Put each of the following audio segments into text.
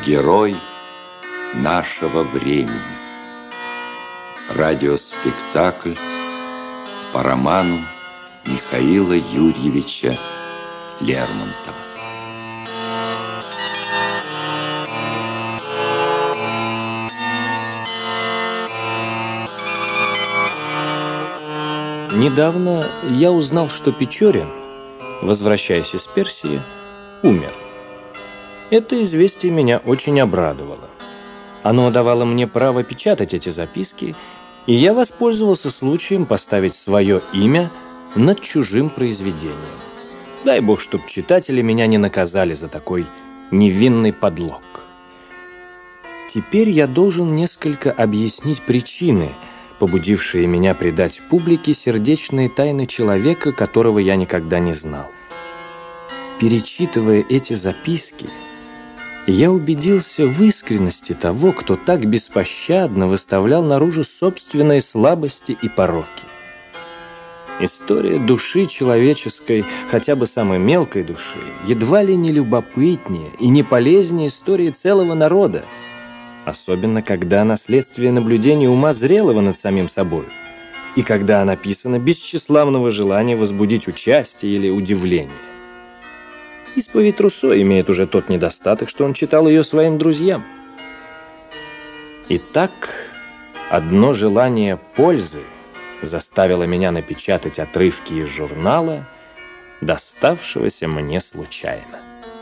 Герой нашего времени. Радиоспектакль по роману Михаила Юрьевича Лермонтова. Недавно я узнал, что Печорин, возвращаясь из Персии, умер. Это известие меня очень обрадовало. Оно давало мне право печатать эти записки, и я воспользовался случаем поставить свое имя над чужим произведением. Дай Бог, чтоб читатели меня не наказали за такой невинный подлог. Теперь я должен несколько объяснить причины, побудившие меня предать публике сердечные тайны человека, которого я никогда не знал. Перечитывая эти записки, я убедился в искренности того, кто так беспощадно выставлял наружу собственные слабости и пороки. История души человеческой, хотя бы самой мелкой души, едва ли не любопытнее и не полезнее истории целого народа, особенно когда она следствие наблюдения ума зрелого над самим собой, и когда она написана без тщеславного желания возбудить участие или удивление. Исповедь Руссо имеет уже тот недостаток, что он читал ее своим друзьям. Итак, одно желание пользы заставило меня напечатать отрывки из журнала, доставшегося мне случайно.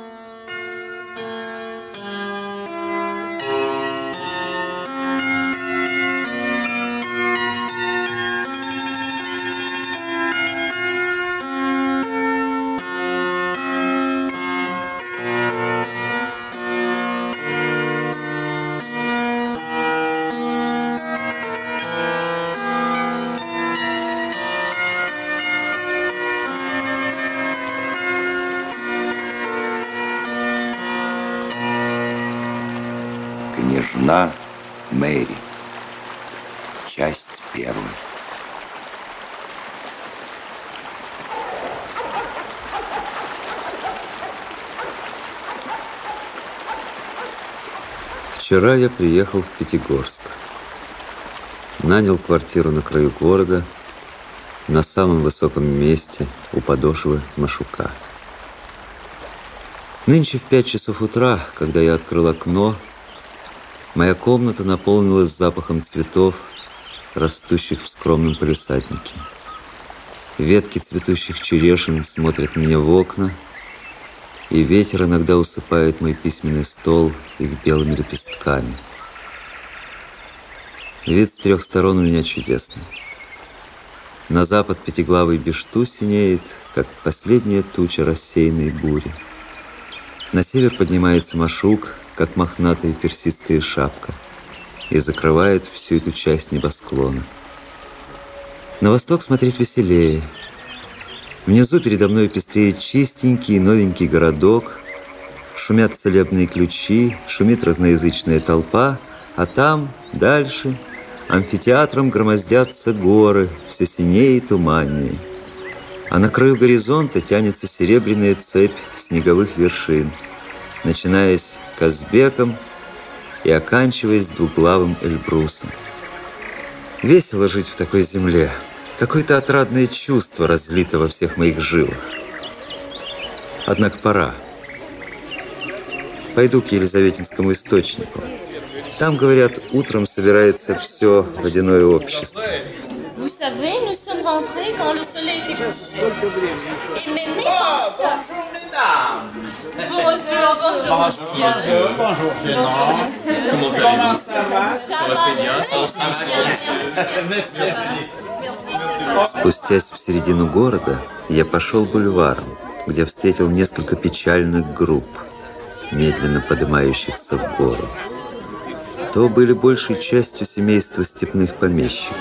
Княжна Мэри. Часть первая. Вчера я приехал в Пятигорск. Нанял квартиру на краю города, на самом высоком месте, у подошвы Машука. Нынче в 5 часов утра, когда я открыл окно, моя комната наполнилась запахом цветов, растущих в скромном палисаднике. Ветки цветущих черешин смотрят мне в окна, и ветер иногда усыпает мой письменный стол их белыми лепестками. Вид с 3 сторон у меня чудесный. На запад пятиглавый Бешту синеет, как последняя туча рассеянной бури. На север поднимается Машук, как мохнатая персидская шапка, и закрывает всю эту часть небосклона. На восток смотреть веселее. Внизу передо мной пестреет чистенький новенький городок, шумят целебные ключи, шумит разноязычная толпа, а там, дальше, амфитеатром громоздятся горы, все синее и туманнее. А на краю горизонта тянется серебряная цепь снеговых вершин, начинаясь Казбеком и оканчиваясь двуглавым Эльбрусом. Весело жить в такой земле. Какое-то отрадное чувство разлито во всех моих жилах. Однако пора. Пойду к Елизаветинскому источнику. Там, говорят, утром собирается все водяное общество. Vous savez, nous sommes rentrés quand le soleil était couché. Et même pas ça. Bonjour, bonjour. Bonjour, Gérard. Comment Comment ça va? Ça va. Спустясь в середину города, я пошел бульваром, где встретил несколько печальных групп, медленно поднимающихся в гору. То были большей частью семейства степных помещиков.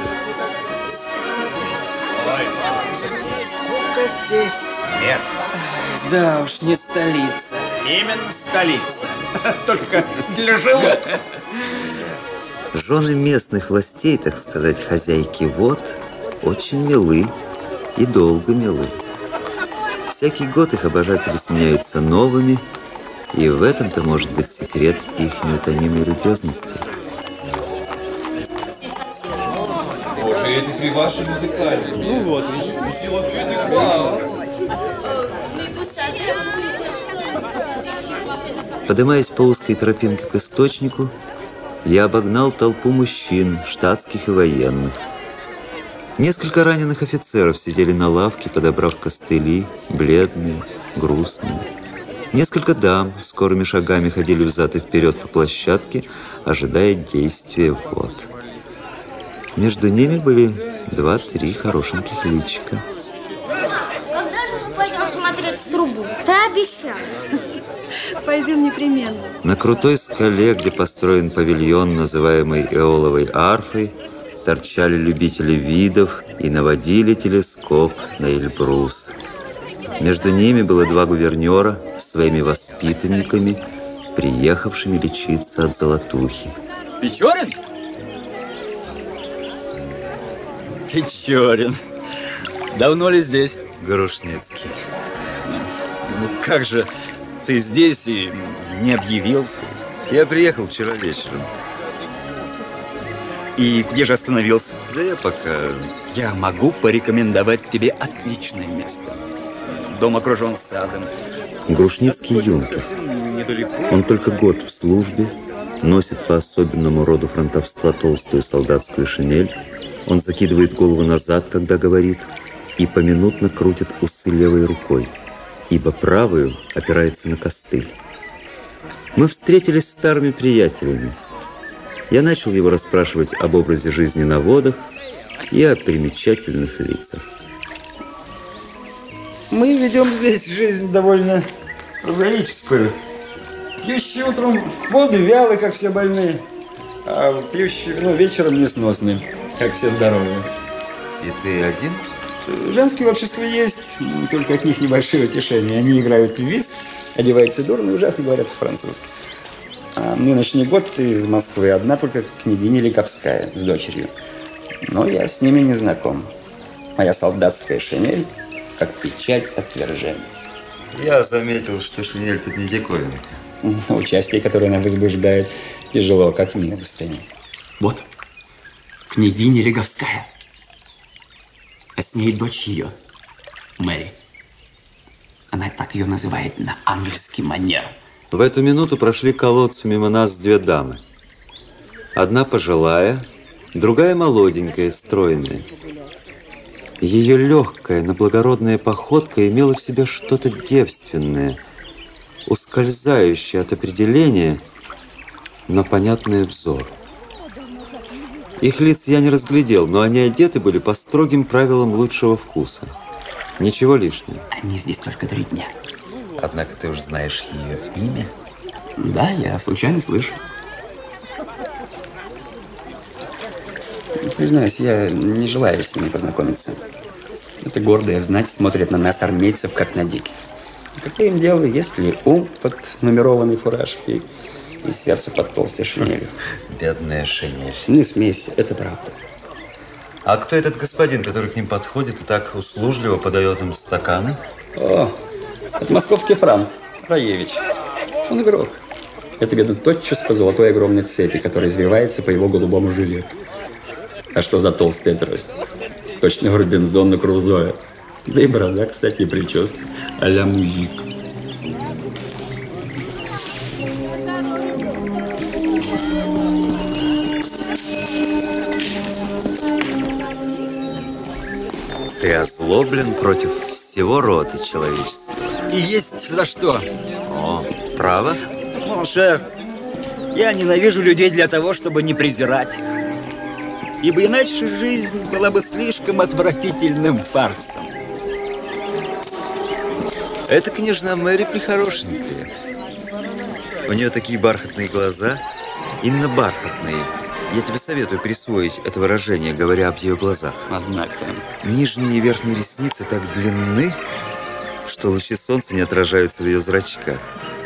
Здесь нет. Да уж, не столица. Именно столица. Только для животных. Жены местных властей, так сказать, хозяйки вод, очень милы и долго милы. Всякий год их обожатели сменяются новыми, И в этом-то может быть секрет их неутомимой любезности. Боже, это при вашей музыкальности. Ну вот, Поднимаясь по узкой тропинке к источнику, я обогнал толпу мужчин, штатских и военных. Несколько раненых офицеров сидели на лавке, подобрав костыли, бледные, грустные. Несколько дам скорыми шагами ходили взад и вперед по площадке, ожидая действия вод. Между ними были 2-3 хорошеньких личика. Когда же мы пойдем смотреть в трубу? Ты обещал. Пойдем непременно. На крутой скале, где построен павильон, называемый Эоловой арфой, торчали любители видов и наводили телескоп на Эльбрус. Между ними было 2 гувернера с своими воспитанниками, приехавшими лечиться от золотухи. Печорин? Печорин. Давно ли здесь? Грушницкий. Ну как же ты здесь и не объявился? Я приехал вчера вечером. И где же остановился? Да я пока... Я могу порекомендовать тебе отличное место. Дом окружен садом. Грушницкий юнкер. Недалеко. Он только год в службе, носит по особенному роду фронтовства толстую солдатскую шинель. Он закидывает голову назад, когда говорит, и поминутно крутит усы левой рукой, ибо правую опирается на костыль. Мы встретились с старыми приятелями. Я начал его расспрашивать об образе жизни на водах и о примечательных лицах. Мы ведем здесь жизнь довольно прозаическую. Пьющие утром воду вялы, как все больные, а пьющие вечером несносные, как все здоровые. И ты один? Женские общества есть, только от них небольшое утешение. Они играют в вист, одеваются дурно и ужасно говорят по-французски. А нынешний год из Москвы одна только княгиня Лиговская с дочерью. Но я с ними не знаком. Моя солдатская шинель как печать отвержения. Я заметил, что шинель тут не диковинка. Участие, которое она возбуждает, тяжело, как милостыня. Вот, княгиня Лиговская. А с ней дочь ее, Мэри. Она так ее называет на английский манер. В эту минуту прошли к колодцу мимо нас 2 дамы. Одна пожилая, другая молоденькая, стройная. Ее легкая, но благородная походка имела в себе что-то девственное, ускользающее от определения, но понятное взору. Их лиц я не разглядел, но они одеты были по строгим правилам лучшего вкуса. Ничего лишнего. Они здесь только 3 дня. Однако ты уж знаешь ее имя? Да, я случайно слышу. Признаюсь, я не желаю с ними познакомиться. Это гордая знать смотрит на нас, армейцев, как на диких. Какое им дело, если ум под нумерованной фуражкой и сердце под толстой шинелью? Бедная шинель. Не смейся, это правда. А кто этот господин, который к ним подходит и так услужливо подает им стаканы? О, это московский франк, Раевич. Он игрок. Это видно тотчас по золотой огромной цепи, которая извивается по его голубому жилету. А что за толстая трость? Точно Робинзон на Крузое. Да и борода, кстати, и прическа а-ля мужик. Ты озлоблен против всего рода человечества. И есть за что. О, право? Ну, шеф, я ненавижу людей для того, чтобы не презирать их. Ибо иначе жизнь была бы слишком отвратительным фарсом. Эта княжна Мэри прихорошенькая. У нее такие бархатные глаза. Именно бархатные. Я тебе советую присвоить это выражение, говоря об ее глазах. Однако. Нижние и верхние ресницы так длинны, что лучи солнца не отражаются в ее зрачках.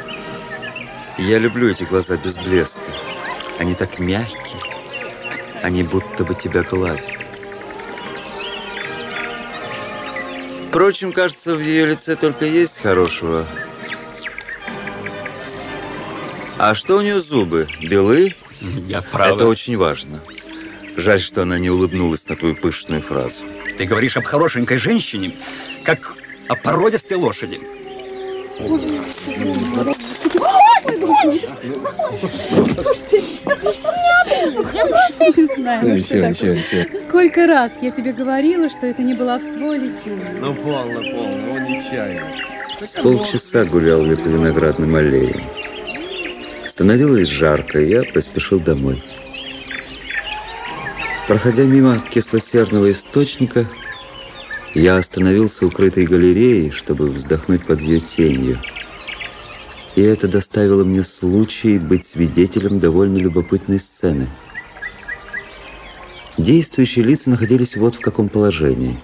Я люблю эти глаза без блеска. Они так мягкие. Они будто бы тебя гладят. Впрочем, кажется, в ее лице только есть хорошего. А что у нее зубы? Белы? Я прав. Это очень важно. Жаль, что она не улыбнулась на твою пышную фразу. Ты говоришь об хорошенькой женщине, как о породистой лошади. Ничего. Сколько раз я тебе говорила, что это не баловство, а лечение. Ну, полно, он нечаянно. Полчаса гулял я по виноградным аллеям. Становилось жарко, и я поспешил домой. Проходя мимо кислосерного источника, я остановился у крытой галереи, чтобы вздохнуть под ее тенью. И это доставило мне случай быть свидетелем довольно любопытной сцены. Действующие лица находились вот в каком положении.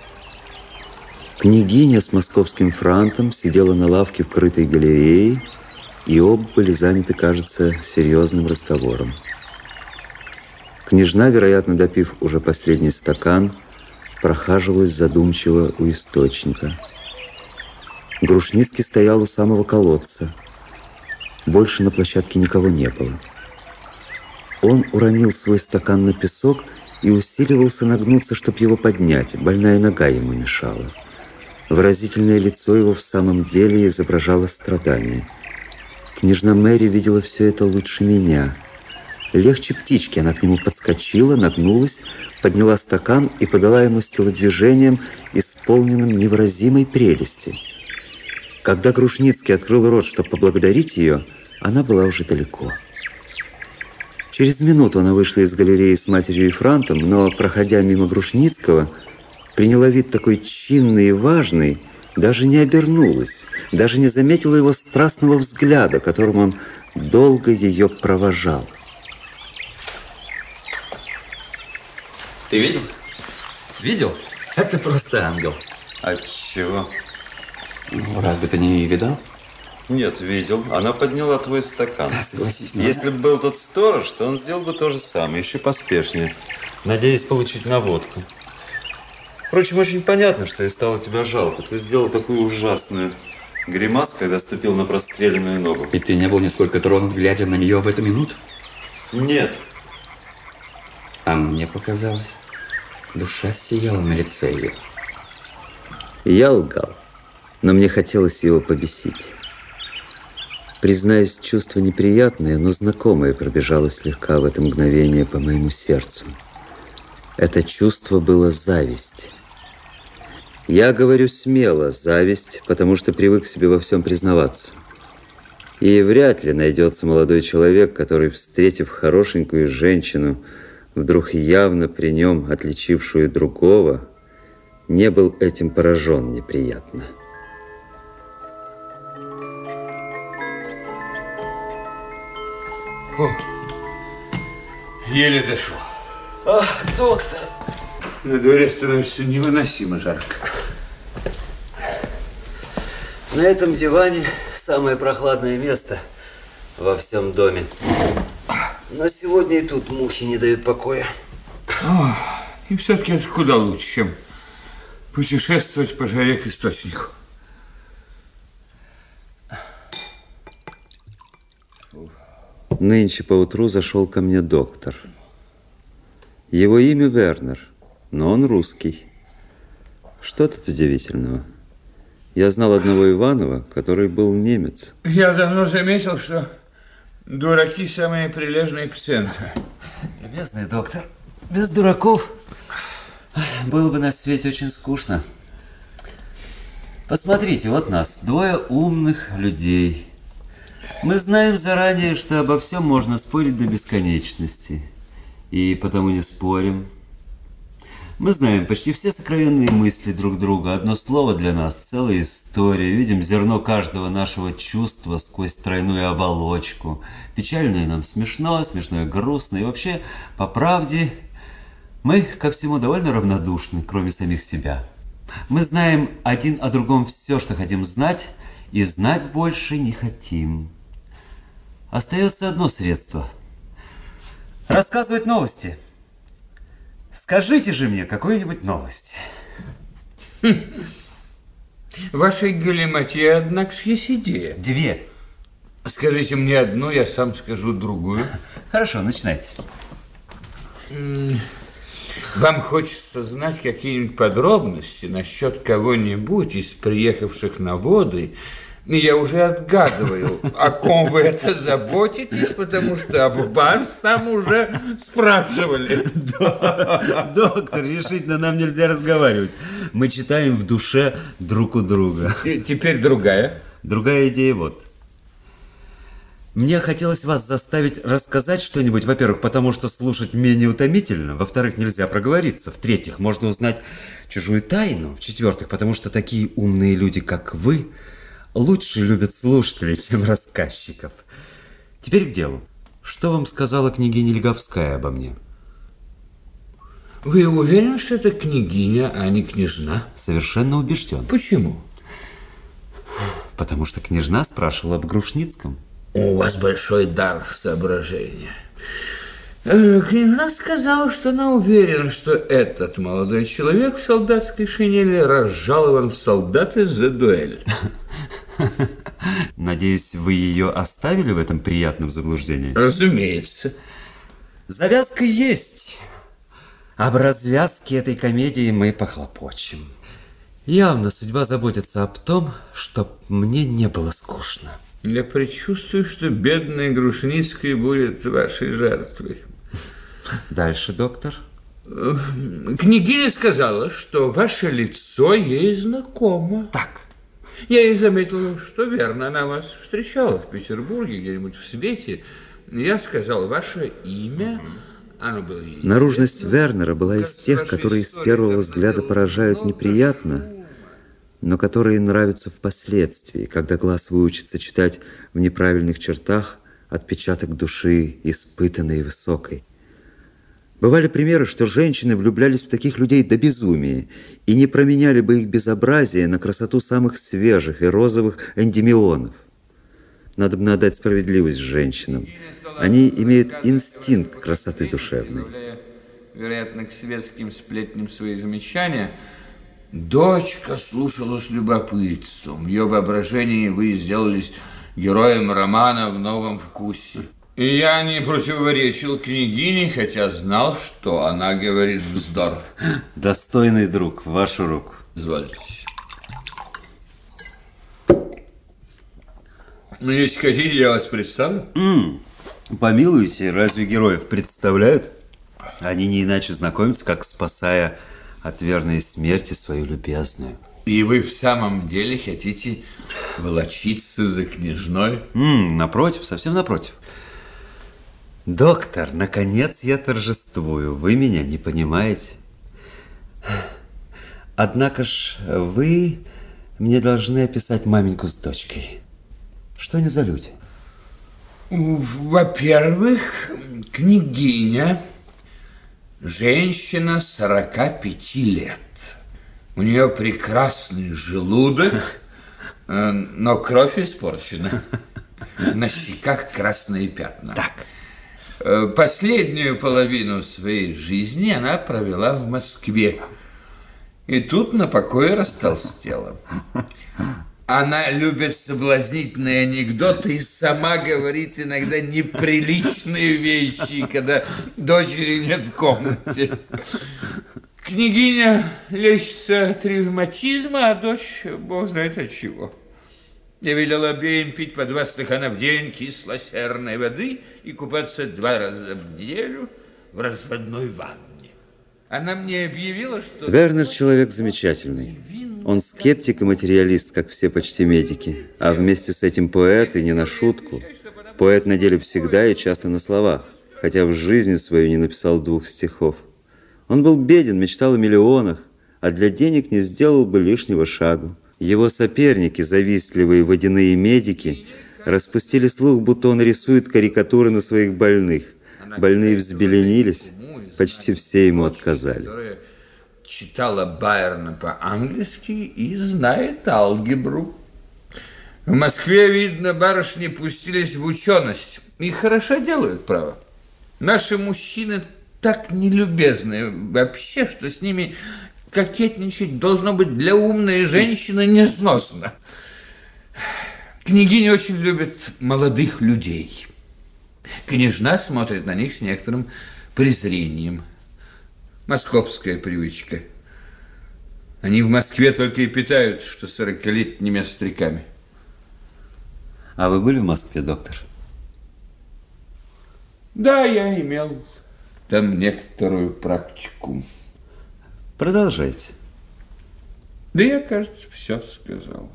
Княгиня с московским франтом сидела на лавке в крытой галерее, и оба были заняты, кажется, серьезным разговором. Княжна, вероятно, допив уже последний стакан, прохаживалась задумчиво у источника. Грушницкий стоял у самого колодца. Больше на площадке никого не было. Он уронил свой стакан на песок и усиливался нагнуться, чтобы его поднять. Больная нога ему мешала. Выразительное лицо его в самом деле изображало страдание. Княжна Мэри видела все это лучше меня. Легче птички она к нему подскочила, нагнулась, подняла стакан и подала ему с телодвижением, исполненным невыразимой прелести. Когда Грушницкий открыл рот, чтобы поблагодарить ее, она была уже далеко. Через минуту она вышла из галереи с матерью и франтом, но, проходя мимо Грушницкого, приняла вид такой чинный и важный, даже не обернулась, даже не заметила его страстного взгляда, которым он долго ее провожал. Ты видел? Видел? Это просто ангел. Отчего? Ну, разве ты не видал? Нет, видел. Она подняла твой стакан. Согласись, Если бы был тот сторож, то он сделал бы то же самое, еще поспешнее, надеясь получить наводку. Впрочем, очень понятно, что ей стало тебя жалко. Ты сделал такую ужасную гримасу, когда ступил на простреленную ногу. И ты не был нисколько тронут, глядя на нее в эту минуту? Нет. А мне показалось, душа сияла на лице ее. Я лгал, но мне хотелось его побесить. Признаюсь, чувство неприятное, но знакомое пробежало слегка в это мгновение по моему сердцу. Это чувство было зависть. Я говорю смело зависть, потому что привык себе во всем признаваться. И вряд ли найдется молодой человек, который, встретив хорошенькую женщину, вдруг явно при нем отличившую другого, не был этим поражен неприятно. О, еле дошел. Ах, доктор! На дворе становится невыносимо жарко. На этом диване самое прохладное место во всем доме. Но сегодня и тут мухи не дают покоя. О, и все-таки это куда лучше, чем путешествовать по жаре к источнику. Нынче поутру зашел ко мне доктор. Его имя Вернер, но он русский. Что тут удивительного? Я знал одного Иванова, который был немец. Я давно заметил, что дураки самые прилежные пациенты. Любезный доктор, без дураков было бы на свете очень скучно. Посмотрите, вот нас, двое умных людей. Мы знаем заранее, что обо всем можно спорить до бесконечности. И потому не спорим. Мы знаем почти все сокровенные мысли друг друга. Одно слово для нас – целая история. Видим зерно каждого нашего чувства сквозь тройную оболочку. Печальное нам смешно, смешное грустно. И вообще, по правде, мы ко всему довольно равнодушны, кроме самих себя. Мы знаем один о другом все, что хотим знать, и знать больше не хотим. Остается одно средство – рассказывать новости. Скажите же мне какую-нибудь новость. Вашей галиматье, однако, есть идея. Две. Скажите мне одну, я сам скажу другую. Хорошо, начинайте. Вам хочется знать какие-нибудь подробности насчет кого-нибудь из приехавших на воды? Я уже отгадываю, о ком вы это заботитесь, потому что об вас там уже спрашивали. Доктор, решительно нам нельзя разговаривать. Мы читаем в душе друг у друга. Теперь другая. Другая идея вот. Мне хотелось вас заставить рассказать что-нибудь, во-первых, потому что слушать менее утомительно, во-вторых, нельзя проговориться, в-третьих, можно узнать чужую тайну, в-четвертых, потому что такие умные люди, как вы, лучше любят слушателей, чем рассказчиков. Теперь к делу. Что вам сказала княгиня Леговская обо мне? Вы уверены, что это княгиня, а не княжна? Совершенно убежден. Почему? Потому что княжна спрашивала об Грушницком. У вас большой дар соображения. Княжна сказала, что она уверена, что этот молодой человек в солдатской шинели разжалован в солдаты за дуэль. Надеюсь, вы ее оставили в этом приятном заблуждении? Разумеется. Завязка есть. Об развязке этой комедии мы похлопочем. Явно судьба заботится об том, чтобы мне не было скучно. Я предчувствую, что бедная Грушницкая будет вашей жертвой. Дальше, доктор. Княгиня сказала, что ваше лицо ей знакомо. Так. Я и заметил, что верно, она вас встречала в Петербурге, где-нибудь в свете. Я сказал ваше имя, оно было ей. Наружность Вернера была из тех, которые с первого взгляда поражают неприятно, но которые нравятся впоследствии, когда глаз выучится читать в неправильных чертах отпечаток души, испытанной и высокой. Бывали примеры, что женщины влюблялись в таких людей до безумия и не променяли бы их безобразие на красоту самых свежих и розовых эндемионов. Надо бы отдать справедливость женщинам. Они имеют инстинкт красоты душевной. Вероятно, к светским сплетням свои замечания. Дочка слушала с любопытством. В ее воображении вы сделались героем романа «В новом вкусе». И я не противоречил княгине, хотя знал, что она говорит вздор. Достойный друг, в вашу руку. Извольте. Ну, если хотите, я вас представлю. Помилуйте, разве героев представляют? Они не иначе знакомятся, как спасая от верной смерти свою любезную. И вы в самом деле хотите волочиться за княжной? Напротив, совсем напротив. Доктор, наконец я торжествую. Вы меня не понимаете. Однако ж вы мне должны описать маменьку с дочкой. Что они за люди? Во-первых, княгиня, женщина 45 лет. У нее прекрасный желудок, но кровь испорчена. На щеках красные пятна. Так. Последнюю половину своей жизни она провела в Москве. И тут на покое растолстела. Она любит соблазнительные анекдоты и сама говорит иногда неприличные вещи, когда дочери нет в комнате. Княгиня лечится от ревматизма, а дочь бог знает от чего. Я велел обеим пить по 2 стакана в день кисло-серной воды и купаться 2 раза в неделю в разводной ванне. Она мне объявила, что... Вернер человек замечательный. Он скептик и материалист, как все почти медики. А вместе с этим поэт, и не на шутку. Поэт на деле всегда и часто на словах, хотя в жизни свою не написал 2 стихов. Он был беден, мечтал о миллионах, а для денег не сделал бы лишнего шагу. Его соперники, завистливые водяные медики, распустили слух, будто он рисует карикатуры на своих больных. Больные взбеленились, почти все ему отказали. Читала Байрона по-английски и знает алгебру. В Москве, видно, барышни пустились в ученость. И хорошо делают, право. Наши мужчины так нелюбезны вообще, что с ними кокетничать должно быть для умной женщины несносно. Княгиня очень любит молодых людей. Княжна смотрит на них с некоторым презрением. Московская привычка. Они в Москве только и питают, что 40-летними остряками. А вы были в Москве, доктор? Да, я имел там некоторую практику. Продолжайте. Да я, кажется, все сказал.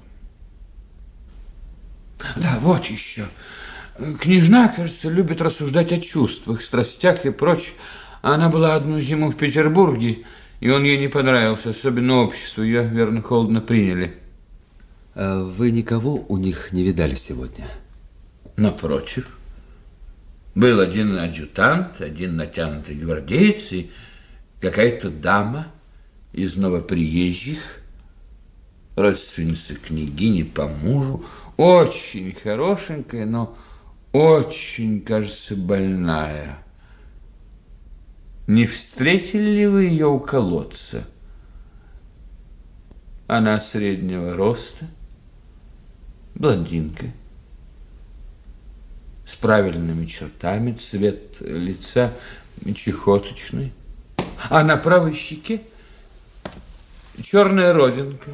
Да, вот еще. Княжна, кажется, любит рассуждать о чувствах, страстях и прочь. Она была одну зиму в Петербурге, и он ей не понравился, особенно общество. Ее, верно, холодно приняли. А вы никого у них не видали сегодня? Напротив. Был один адъютант, один натянутый гвардеец и какая-то дама из новоприезжих, родственница княгини по мужу, очень хорошенькая, но очень, кажется, больная. Не встретили ли вы ее у колодца? Она среднего роста, блондинка, с правильными чертами, цвет лица чехоточный, а на правой щеке черная родинка.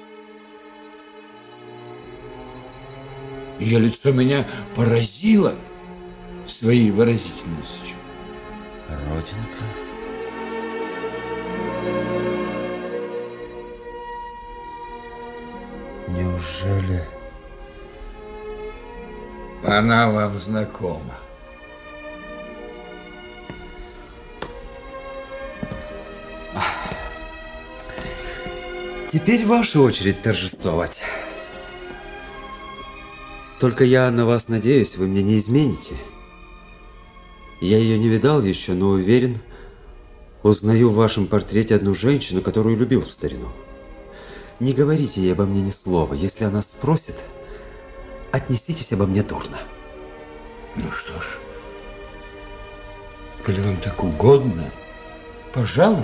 Ее лицо меня поразило своей выразительностью. Родинка? Неужели... Она вам знакома? Теперь ваша очередь торжествовать. Только я на вас надеюсь, вы мне не измените. Я ее не видал еще, но уверен, узнаю в вашем портрете одну женщину, которую любил в старину. Не говорите ей обо мне ни слова. Если она спросит, отнеситесь обо мне дурно. Ну что ж, коли вам так угодно, пожалуй.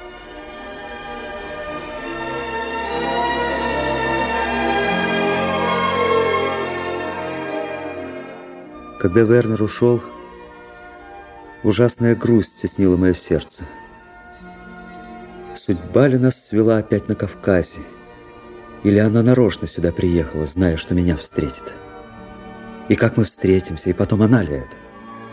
Когда Вернер ушел, ужасная грусть теснила мое сердце. Судьба ли нас свела опять на Кавказе? Или она нарочно сюда приехала, зная, что меня встретит? И как мы встретимся, и потом она ли это?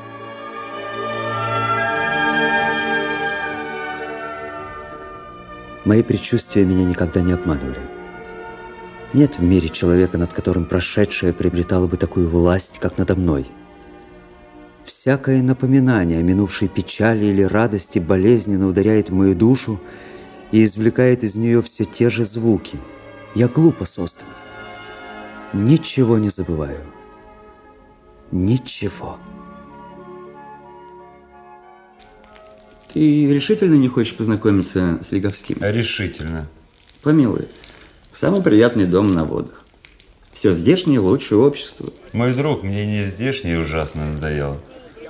Мои предчувствия меня никогда не обманывали. Нет в мире человека, над которым прошедшее приобретало бы такую власть, как надо мной. Всякое напоминание о минувшей печали или радости болезненно ударяет в мою душу и извлекает из нее все те же звуки. Я глупо создан. Ничего не забываю. Ничего. Ты решительно не хочешь познакомиться с Лиговским? Решительно. Помилуй, самый приятный дом на водах. Все здешнее лучшее общество. Мой друг, мне не здешний ужасно надоел.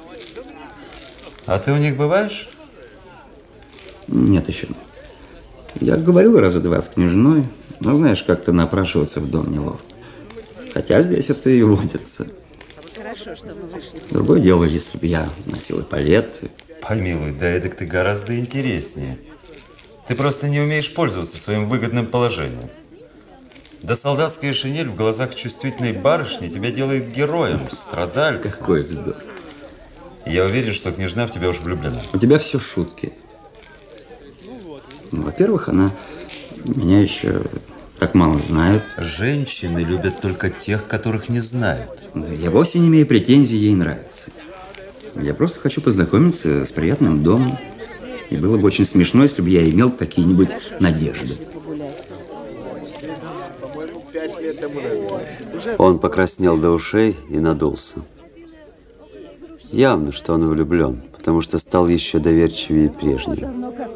А ты у них бываешь? Нет еще. Я говорил раза два с княжной, но, знаешь, как-то напрашиваться в дом неловко. Хотя здесь это и водится. Хорошо, что мы вышли. Другое дело, если бы я носил эполет. Помилуй, да эдак ты гораздо интереснее. Ты просто не умеешь пользоваться своим выгодным положением. Да солдатская шинель в глазах чувствительной барышни тебя делает героем, страдальцем. Какой вздор. Я уверен, что княжна в тебя уж влюблена. У тебя все шутки. Ну, во-первых, она меня еще так мало знает. Женщины любят только тех, которых не знают. Да, я вовсе не имею претензий, ей нравится. Я просто хочу познакомиться с приятным домом. И было бы очень смешно, если бы я имел какие-нибудь надежды. Он покраснел до ушей и надулся. Явно, что он влюблен, потому что стал еще доверчивее прежнего.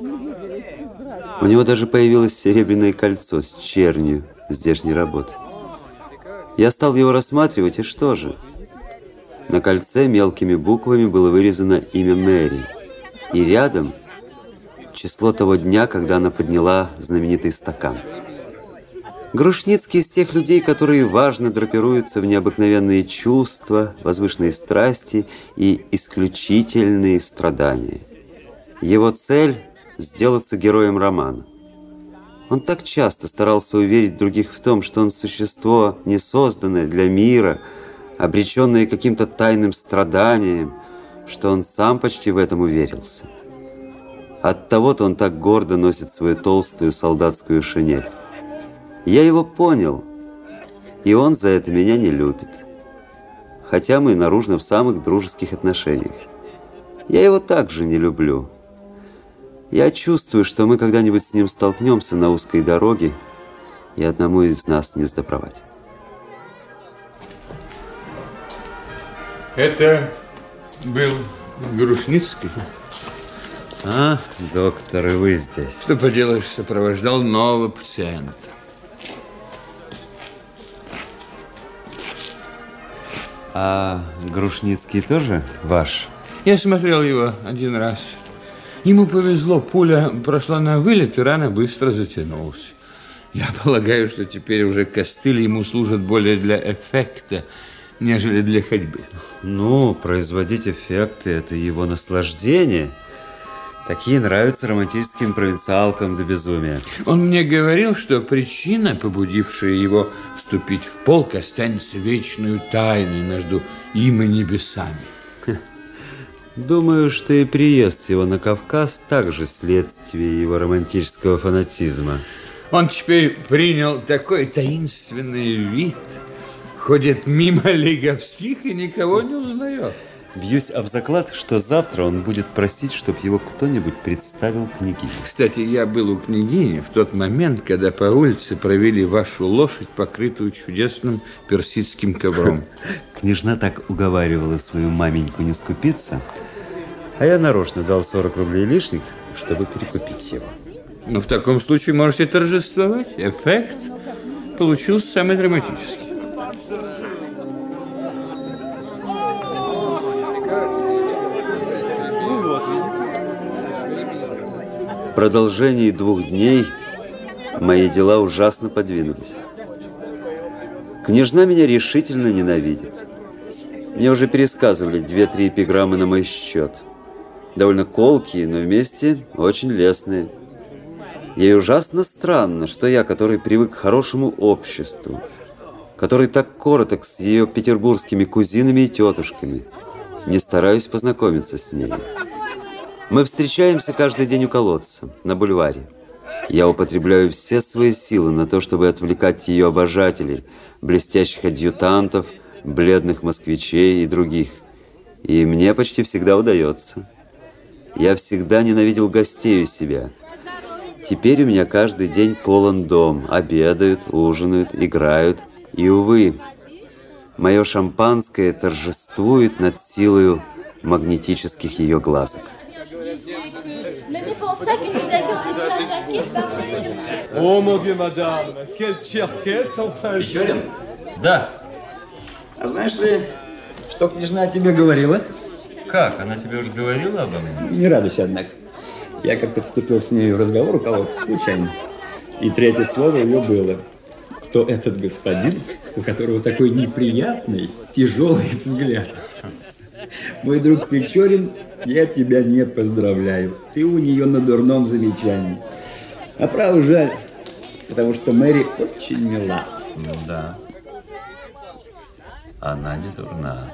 У него даже появилось серебряное кольцо с чернью здешней работы. Я стал его рассматривать, и что же? На кольце мелкими буквами было вырезано имя Мэри. И рядом число того дня, когда она подняла знаменитый стакан. Грушницкий из тех людей, которые важно драпируются в необыкновенные чувства, возвышенные страсти и исключительные страдания. Его цель – сделаться героем романа. Он так часто старался уверить других в том, что он существо, не созданное для мира, обреченное каким-то тайным страданием, что он сам почти в этом уверился. Оттого-то он так гордо носит свою толстую солдатскую шинель. Я его понял, и он за это меня не любит. Хотя мы наружно в самых дружеских отношениях. Я его также не люблю. Я чувствую, что мы когда-нибудь с ним столкнемся на узкой дороге, и одному из нас не сдобровать. Это был Грушницкий? А, доктор, и вы здесь. Что поделаешь, сопровождал нового пациента. А Грушницкий тоже ваш? Я смотрел его один раз. Ему повезло, пуля прошла на вылет, и рана быстро затянулась. Я полагаю, что теперь уже костыли ему служат более для эффекта, нежели для ходьбы. Ну, производить эффекты – это его наслаждение. Такие нравятся романтическим провинциалкам до безумия. Он мне говорил, что причина, побудившая его вступить в полк, останется вечной тайной между им и небесами. Думаю, что и приезд его на Кавказ также следствие его романтического фанатизма. Он теперь принял такой таинственный вид, ходит мимо Лиговских и никого не узнает. Бьюсь об заклад, что завтра он будет просить, чтобы его кто-нибудь представил княгине. Кстати, я был у княгини в тот момент, когда по улице провели вашу лошадь, покрытую чудесным персидским ковром. Княжна так уговаривала свою маменьку не скупиться, а я нарочно дал 40 рублей лишних, чтобы перекупить его. Ну, в таком случае можете торжествовать. Эффект получился самый драматический. В продолжении 2 дней мои дела ужасно подвинулись. Княжна меня решительно ненавидит. Мне уже пересказывали 2-3 эпиграммы на мой счет. Довольно колкие, но вместе очень лестные. Ей ужасно странно, что я, который привык к хорошему обществу, который так короток с ее петербургскими кузинами и тетушками, не стараюсь познакомиться с ней. Мы встречаемся каждый день у колодца, на бульваре. Я употребляю все свои силы на то, чтобы отвлекать ее обожателей, блестящих адъютантов, бледных москвичей и других. И мне почти всегда удается. Я всегда ненавидел гостей у себя. Теперь у меня каждый день полон дом. Обедают, ужинают, играют. И, увы, мое шампанское торжествует над силою магнетических ее глазок. О, mon Dieu, madame, quel черкес, enfin... Печорин? Да. А знаешь ли, что княжна тебе говорила? Как? Она тебе уже говорила обо мне? Не радуйся, однако. Я как-то вступил с ней в разговор у колодца случайно. И третье слово ее было. Кто этот господин, у которого такой неприятный, тяжелый взгляд? Мой друг Печорин, я тебя не поздравляю. Ты у нее на дурном замечании. А право жаль, потому что Мэри очень мила. Ну да. Она не дурна.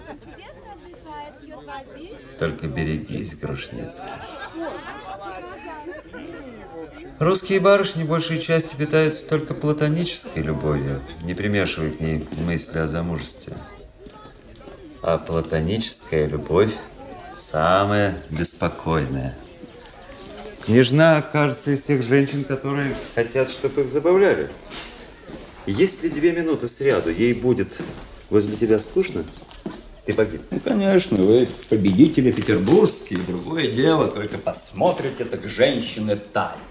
Только берегись, Грушницкий. Русские барышни большей части питаются только платонической любовью, не примешивая к ней мысли о замужестве. А платоническая любовь самая беспокойная. Княжна, кажется, из тех женщин, которые хотят, чтобы их забавляли. Если 2 минуты сряду ей будет возле тебя скучно, ты погиб. Ну, конечно, вы победители петербургские, другое дело, только посмотрите, так женщины тают.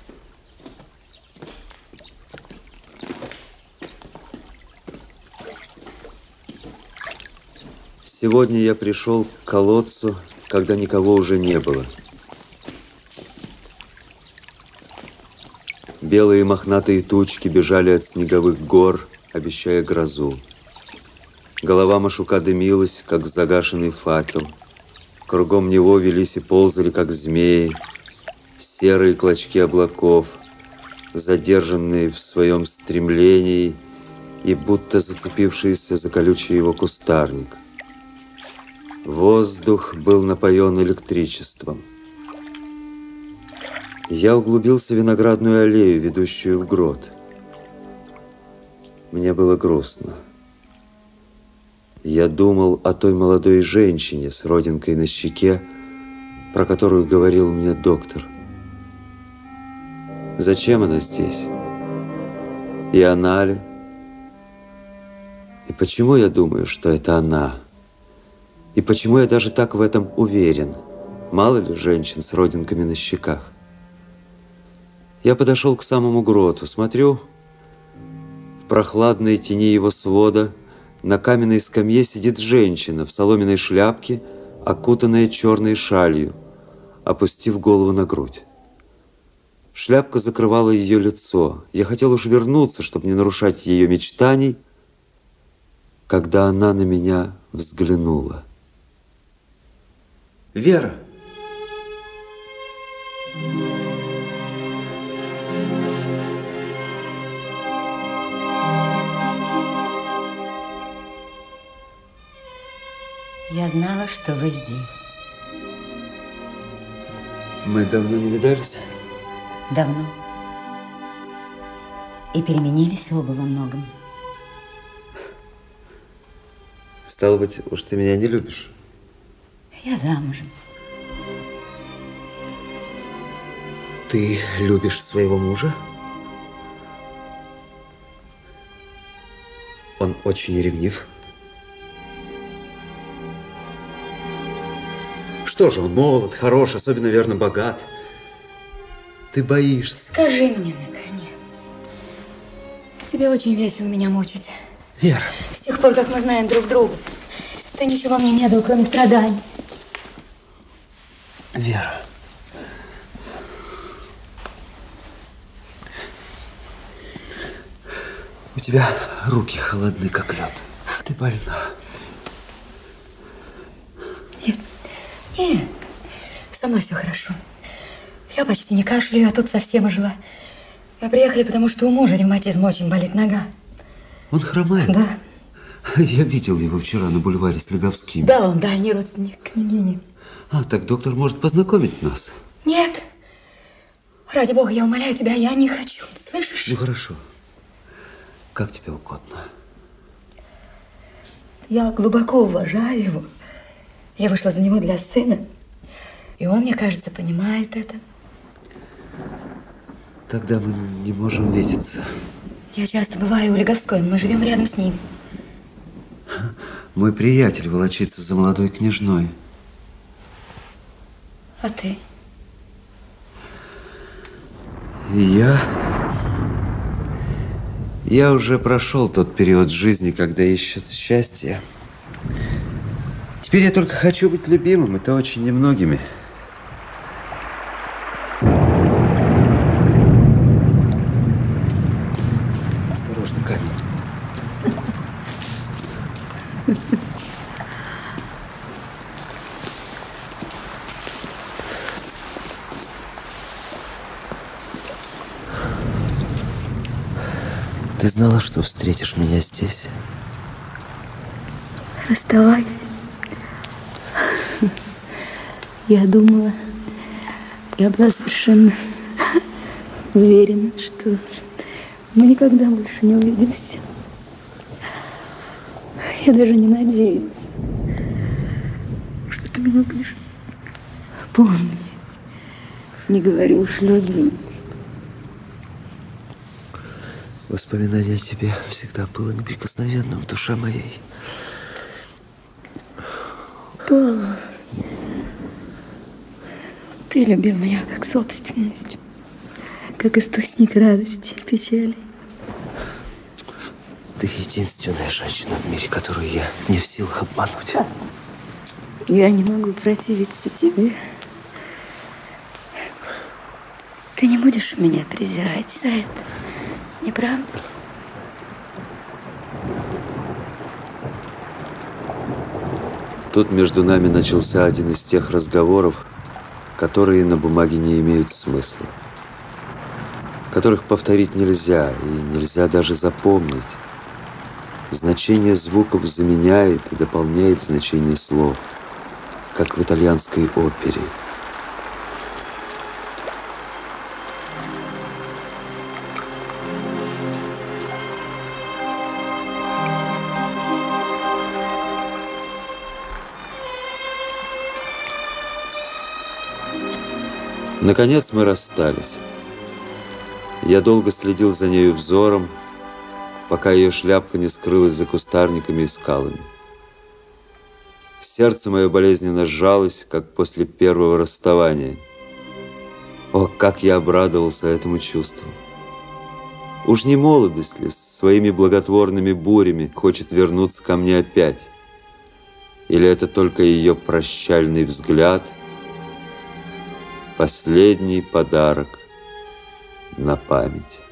Сегодня я пришел к колодцу, когда никого уже не было. Белые мохнатые тучки бежали от снеговых гор, обещая грозу. Голова Машука дымилась, как загашенный факел. Кругом него велись и ползали, как змеи, серые клочки облаков, задержанные в своем стремлении и будто зацепившиеся за колючий его кустарник. Воздух был напоен электричеством. Я углубился в виноградную аллею, ведущую в грот. Мне было грустно. Я думал о той молодой женщине с родинкой на щеке, про которую говорил мне доктор. Зачем она здесь? И она ли? И почему я думаю, что это она? И почему я даже так в этом уверен? Мало ли женщин с родинками на щеках? Я подошел к самому гроту, смотрю, в прохладной тени его свода на каменной скамье сидит женщина в соломенной шляпке, окутанная черной шалью, опустив голову на грудь. Шляпка закрывала ее лицо. Я хотел уж вернуться, чтобы не нарушать ее мечтаний, когда она на меня взглянула. Вера! Я знала, что вы здесь. Мы давно не видались? Давно. И переменились оба во многом. Стало быть, уж ты меня не любишь? Я замужем. Ты любишь своего мужа? Он очень ревнив. Что же, он молод, хорош, особенно, верно, богат. Ты боишься. Скажи мне, наконец. Тебе очень весело меня мучить. Вера. С тех пор, как мы знаем друг друга, ты ничего мне не дал, кроме страданий. Вера. У тебя руки холодны, как лед. Ты больна. Нет, со мной все хорошо. Я почти не кашляю, а тут совсем ожила. Мы приехали, потому что у мужа ревматизм, очень болит нога. Он хромает? Да. Я видел его вчера на бульваре с Леговскими. Да, он дальний родственник княгини. А, так доктор может познакомить нас? Нет. Ради бога, я умоляю тебя, я не хочу. Слышишь? Ну, хорошо. Как тебе угодно. Я глубоко уважаю его. Я вышла за него для сына. И он, мне кажется, понимает это. Тогда мы не можем видеться. Я часто бываю у Леговской, мы живем рядом с ним. Мой приятель волочится за молодой княжной. А ты? Я уже прошел тот период жизни, когда ищут счастье. Теперь я только хочу быть любимым, и то очень немногими. Осторожно, камень. Ты знала, что встретишь меня здесь? Оставайся. Я думала, я была совершенно уверена, что мы никогда больше не увидимся. Я даже не надеялась, что ты меня будешь помнить. Не говорю уж любить. Воспоминание о тебе всегда было неприкосновенным в душе моей. Да. Ты любил меня как собственность, как источник радости и печали. Ты единственная женщина в мире, которую я не в силах обмануть. Я не могу противиться тебе. Ты не будешь меня презирать за это, не правда? Тут между нами начался один из тех разговоров, которые на бумаге не имеют смысла, которых повторить нельзя, и нельзя даже запомнить. Значение звуков заменяет и дополняет значение слов, как в итальянской опере. Наконец мы расстались. Я долго следил за нею взором, пока ее шляпка не скрылась за кустарниками и скалами. Сердце мое болезненно сжалось, как после первого расставания. О, как я обрадовался этому чувству! Уж не молодость ли с своими благотворными бурями хочет вернуться ко мне опять? Или это только ее прощальный взгляд, последний подарок на память?